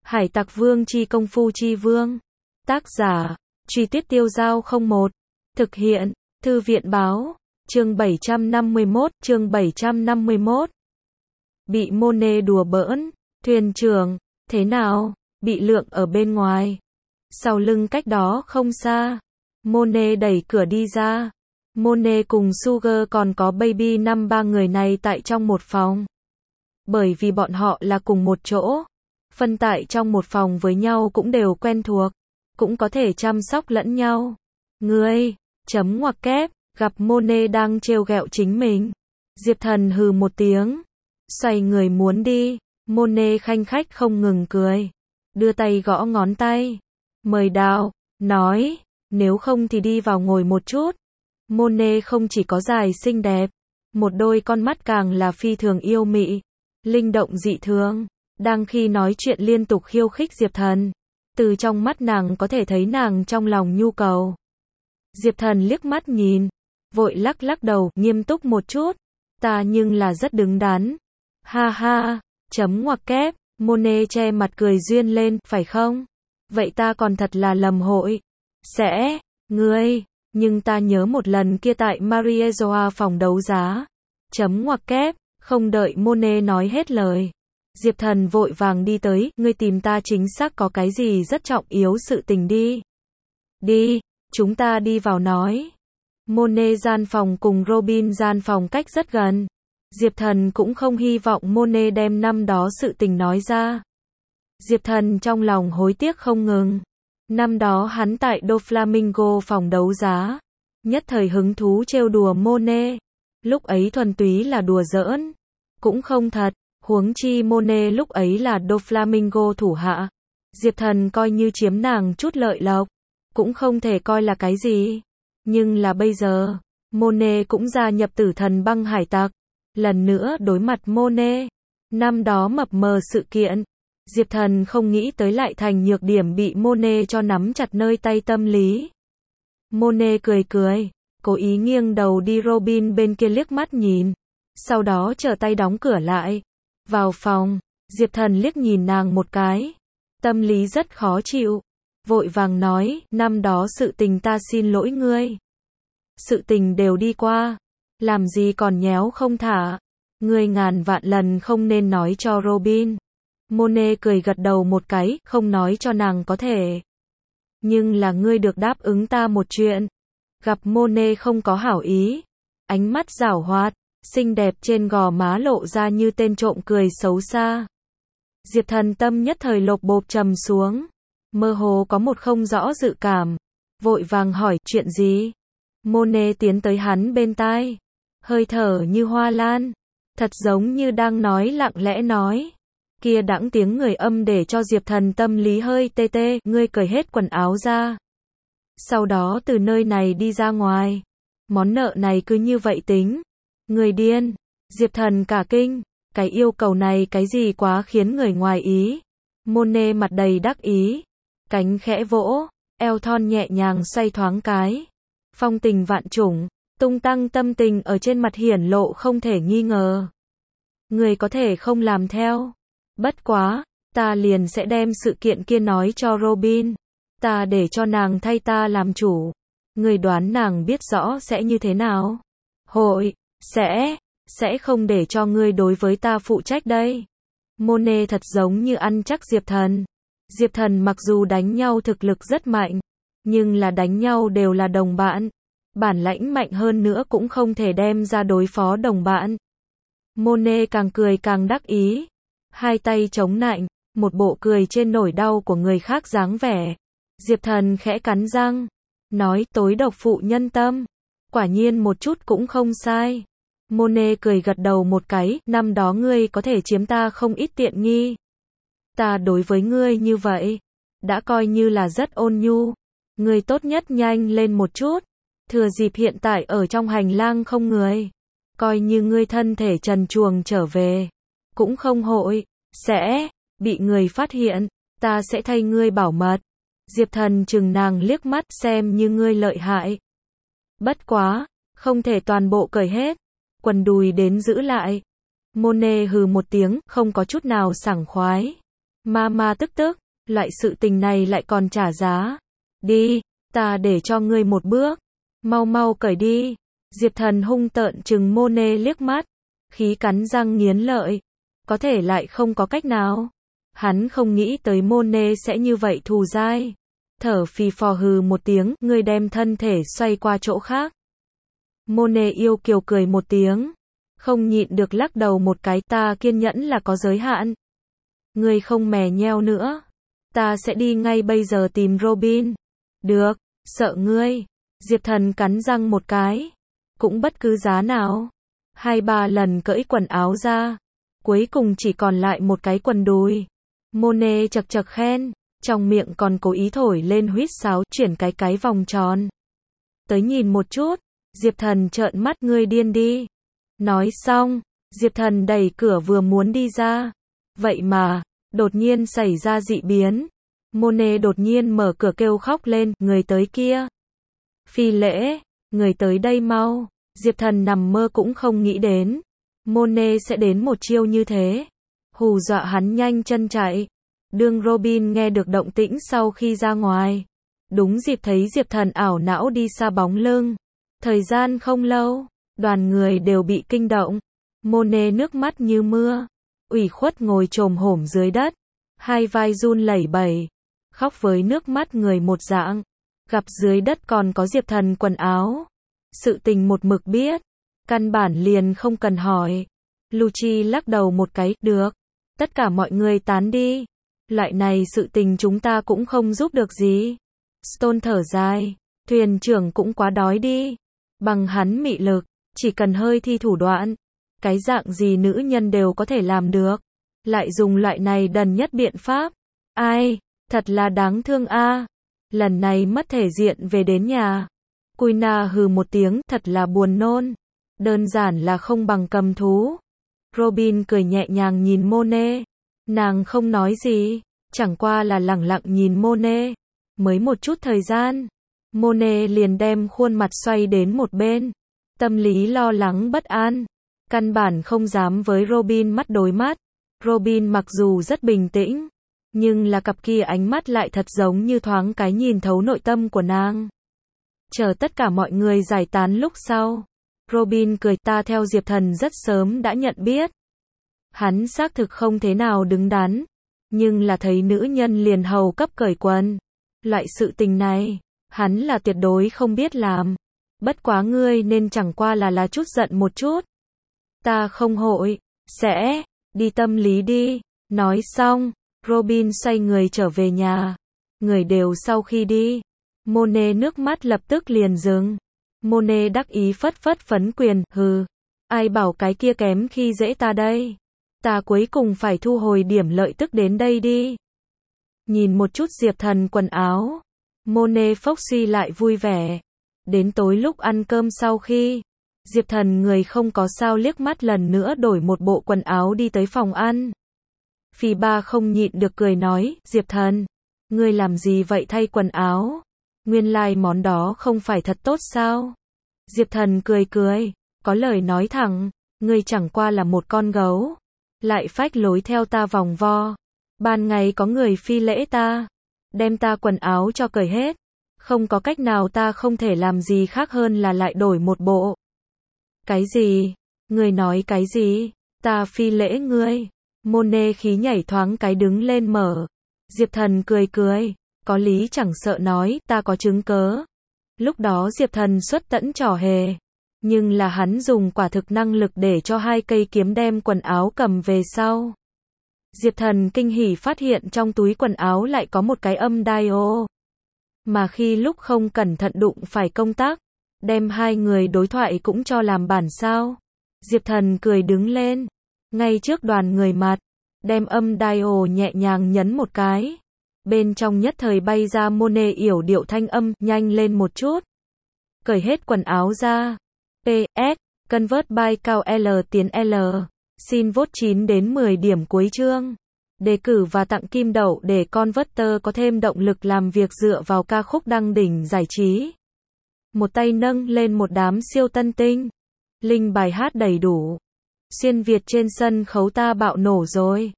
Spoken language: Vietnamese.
Hải Tặc Vương chi công phu chi vương. Tác giả, Truy Tuyết Tiêu Dao 01. Thực hiện, Thư viện báo. Chương 751. Bị Monet đùa bỡn. Thuyền trưởng, thế nào? Bị lượng ở bên ngoài. Sau lưng cách đó không xa. Monet đẩy cửa đi ra. Monet cùng Sugar còn có Baby năm ba người này tại trong một phòng. Bởi vì bọn họ là cùng một chỗ. Phân tại trong một phòng với nhau cũng đều quen thuộc. Cũng có thể chăm sóc lẫn nhau. Ngươi, chấm ngoặc kép, gặp Monet đang trêu ghẹo chính mình. Diệp Thần hừ một tiếng. Xoay người muốn đi. Monet khanh khách không ngừng cười. Đưa tay gõ ngón tay. Mời đào, nói, nếu không thì đi vào ngồi một chút. Monet không chỉ có dài xinh đẹp. Một đôi con mắt càng là phi thường yêu mị. Linh động dị thường. Đang khi nói chuyện liên tục khiêu khích Diệp Thần. Từ trong mắt nàng có thể thấy nàng trong lòng nhu cầu. Diệp Thần liếc mắt nhìn. Vội lắc lắc đầu, nghiêm túc một chút. Ta nhưng là rất đứng đắn. Ha ha, chấm ngoặc kép. Monet che mặt cười duyên lên, phải không? Vậy ta còn thật là lầm hội. Sẽ, ngươi, nhưng ta nhớ một lần kia tại Mariejoa phòng đấu giá. Chấm ngoặc kép, không đợi Monet nói hết lời. Diệp Thần vội vàng đi tới, ngươi tìm ta chính xác có cái gì rất trọng yếu sự tình đi. Đi, chúng ta đi vào nói. Monet gian phòng cùng Robin gian phòng cách rất gần. Diệp Thần cũng không hy vọng Monet đem năm đó sự tình nói ra. Diệp Thần trong lòng hối tiếc không ngừng. Năm đó hắn tại Doflamingo phòng đấu giá. Nhất thời hứng thú trêu đùa Monet. Lúc ấy thuần túy là đùa giỡn. Cũng không thật. Huống chi Monet lúc ấy là Doflamingo thủ hạ. Diệp Thần coi như chiếm nàng chút lợi lộc. Cũng không thể coi là cái gì. Nhưng là bây giờ, Monet cũng gia nhập Tử Thần Băng Hải Tặc. Lần nữa đối mặt Monet. Năm đó mập mờ sự kiện. Diệp Thần không nghĩ tới lại thành nhược điểm bị Monet cho nắm chặt nơi tay tâm lý. Monet cười cười. Cố ý nghiêng đầu đi Robin bên kia liếc mắt nhìn. Sau đó trở tay đóng cửa lại. Vào phòng, Diệp Thần liếc nhìn nàng một cái. Tâm lý rất khó chịu. Vội vàng nói, năm đó sự tình ta xin lỗi ngươi. Sự tình đều đi qua. Làm gì còn nhéo không thả. Ngươi ngàn vạn lần không nên nói cho Robin. Monet cười gật đầu một cái, không nói cho nàng có thể. Nhưng là ngươi được đáp ứng ta một chuyện. Gặp Monet không có hảo ý. Ánh mắt giảo hoạt. Xinh đẹp trên gò má lộ ra như tên trộm cười xấu xa. Diệp Thần tâm nhất thời lột bột trầm xuống. Mơ hồ có một không rõ dự cảm. Vội vàng hỏi, chuyện gì? Monet tiến tới hắn bên tai. Hơi thở như hoa lan. Thật giống như đang nói lặng lẽ nói. Kia đãng tiếng người âm để cho Diệp Thần tâm lý hơi tê tê. Ngươi cởi hết quần áo ra. Sau đó từ nơi này đi ra ngoài. Món nợ này cứ như vậy tính. Người điên. Diệp Thần cả kinh. Cái yêu cầu này cái gì quá khiến người ngoài ý. Monet mặt đầy đắc ý. Cánh khẽ vỗ. Eo thon nhẹ nhàng xoay thoáng cái. Phong tình vạn trùng. Tung tăng tâm tình ở trên mặt hiển lộ không thể nghi ngờ. Người có thể không làm theo. Bất quá. Ta liền sẽ đem sự kiện kia nói cho Robin. Ta để cho nàng thay ta làm chủ. Người đoán nàng biết rõ sẽ như thế nào. Hội. Sẽ không để cho ngươi đối với ta phụ trách đây. Monet thật giống như ăn chắc Diệp Thần. Diệp Thần mặc dù đánh nhau thực lực rất mạnh. Nhưng là đánh nhau đều là đồng bạn. Bản lãnh mạnh hơn nữa cũng không thể đem ra đối phó đồng bạn. Monet càng cười càng đắc ý. Hai tay chống nạnh. Một bộ cười trên nỗi đau của người khác dáng vẻ. Diệp Thần khẽ cắn răng. Nói tối độc phụ nhân tâm. Quả nhiên một chút cũng không sai. Monet cười gật đầu một cái, năm đó ngươi có thể chiếm ta không ít tiện nghi. Ta đối với ngươi như vậy, đã coi như là rất ôn nhu. Ngươi tốt nhất nhanh lên một chút. Thừa dịp hiện tại ở trong hành lang không người. Coi như ngươi thân thể trần truồng trở về. Cũng không hội, sẽ, bị người phát hiện. Ta sẽ thay ngươi bảo mật. Diệp Thần chừng nàng liếc mắt xem như ngươi lợi hại. Bất quá, không thể toàn bộ cởi hết. Quần đùi đến giữ lại. Monet hừ một tiếng, không có chút nào sảng khoái. Mama tức tức, loại sự tình này lại còn trả giá. Đi, ta để cho ngươi một bước. Mau mau cởi đi. Diệp Thần hung tợn trừng Monet liếc mắt, khí cắn răng nghiến lợi. Có thể lại không có cách nào. Hắn không nghĩ tới Monet sẽ như vậy thù dai. Thở phì phò hừ một tiếng, ngươi đem thân thể xoay qua chỗ khác. Monet yêu kiều cười một tiếng, không nhịn được lắc đầu một cái, ta kiên nhẫn là có giới hạn. Ngươi không mè nheo nữa, ta sẽ đi ngay bây giờ tìm Robin. Được, sợ ngươi. Diệp Thần cắn răng một cái, cũng bất cứ giá nào. 2-3 lần cởi quần áo ra, cuối cùng chỉ còn lại một cái quần đùi. Monet chật chật khen, trong miệng còn cố ý thổi lên huýt sáo, chuyển cái vòng tròn. Tới nhìn một chút. Diệp Thần trợn mắt, ngươi điên đi. Nói xong, Diệp Thần đẩy cửa vừa muốn đi ra. Vậy mà, đột nhiên xảy ra dị biến. Monet đột nhiên mở cửa kêu khóc lên, người tới kia. Phi Lễ, người tới đây mau. Diệp Thần nằm mơ cũng không nghĩ đến. Monet sẽ đến một chiêu như thế. Hù dọa hắn nhanh chân chạy. Đương Robin nghe được động tĩnh sau khi ra ngoài. Đúng dịp thấy Diệp Thần ảo não đi xa bóng lưng. Thời gian không lâu, đoàn người đều bị kinh động. Monet nước mắt như mưa, ủy khuất ngồi chồm hổm dưới đất, hai vai run lẩy bẩy, khóc với nước mắt người một dạng. Gặp dưới đất còn có Diệp Thần quần áo. Sự tình một mực biết, căn bản liền không cần hỏi. Lucci lắc đầu một cái, được, tất cả mọi người tán đi. Loại này sự tình chúng ta cũng không giúp được gì. Stone thở dài, thuyền trưởng cũng quá đói đi. Bằng hắn mị lực, chỉ cần hơi thi thủ đoạn, cái dạng gì nữ nhân đều có thể làm được. Lại dùng loại này đần nhất biện pháp. Ai, thật là đáng thương a. Lần này mất thể diện về đến nhà. Kuina hừ một tiếng, thật là buồn nôn. Đơn giản là không bằng cầm thú. Robin cười nhẹ nhàng nhìn Monet. Nàng không nói gì, chẳng qua là lẳng lặng nhìn Monet. Mới một chút thời gian, Monet liền đem khuôn mặt xoay đến một bên. Tâm lý lo lắng bất an, căn bản không dám với Robin mắt đối mắt. Robin mặc dù rất bình tĩnh, nhưng là cặp kia ánh mắt lại thật giống như thoáng cái nhìn thấu nội tâm của nàng. Chờ tất cả mọi người giải tán lúc sau, Robin cười, ta theo Diệp Thần rất sớm đã nhận biết. Hắn xác thực không thế nào đứng đắn, nhưng là thấy nữ nhân liền hầu cấp cởi quần. Loại sự tình này, hắn là tuyệt đối không biết làm. Bất quá ngươi nên chẳng qua là chút giận một chút. Ta không hội, sẽ, đi tâm lý đi. Nói xong, Robin xoay người trở về nhà. Người đều sau khi đi, Monet nước mắt lập tức liền dừng. Monet đắc ý phất phất phấn quyền, hừ, ai bảo cái kia kém khi dễ ta đây. Ta cuối cùng phải thu hồi điểm lợi tức đến đây đi. Nhìn một chút Diệp Thần quần áo, Monet phốc suy lại vui vẻ. Đến tối lúc ăn cơm sau khi, Diệp Thần người không có sao liếc mắt lần nữa đổi một bộ quần áo đi tới phòng ăn. Phi Ba không nhịn được cười nói, Diệp Thần, ngươi làm gì vậy thay quần áo? Nguyên lai món đó không phải thật tốt sao? Diệp Thần cười cười, có lời nói thẳng, ngươi chẳng qua là một con gấu, lại phách lối theo ta vòng vo. Ban ngày có người phi lễ ta, đem ta quần áo cho cởi hết, không có cách nào ta không thể làm gì khác hơn là lại đổi một bộ. Cái gì? Ngươi nói cái gì? Ta phi lễ ngươi? Monet khí nhảy thoáng cái đứng lên mở. Diệp Thần cười cười, có lý chẳng sợ nói, ta có chứng cớ. Lúc đó Diệp Thần xuất tẫn trò hề, nhưng là hắn dùng quả thực năng lực để cho 2 cây kiếm đem quần áo cầm về sau. Diệp Thần kinh hỉ phát hiện trong túi quần áo lại có một cái âm dial. Mà khi lúc không cẩn thận đụng phải công tắc, đem 2 người đối thoại cũng cho làm bản sao. Diệp Thần cười đứng lên, ngay trước đoàn người mặt, đem âm dial nhẹ nhàng nhấn một cái. Bên trong nhất thời bay ra Monet yểu điệu thanh âm, nhanh lên một chút. Cởi hết quần áo ra. PS, convert by cao L tiến L. Xin vote 9 đến 10 điểm cuối chương. Đề cử và tặng kim đậu để Converter có thêm động lực làm việc dựa vào ca khúc đăng đỉnh giải trí. Một tay nâng lên một đám siêu tân tinh. Link bài hát đầy đủ. Xuyên Việt trên sân khấu ta bạo nổ rồi.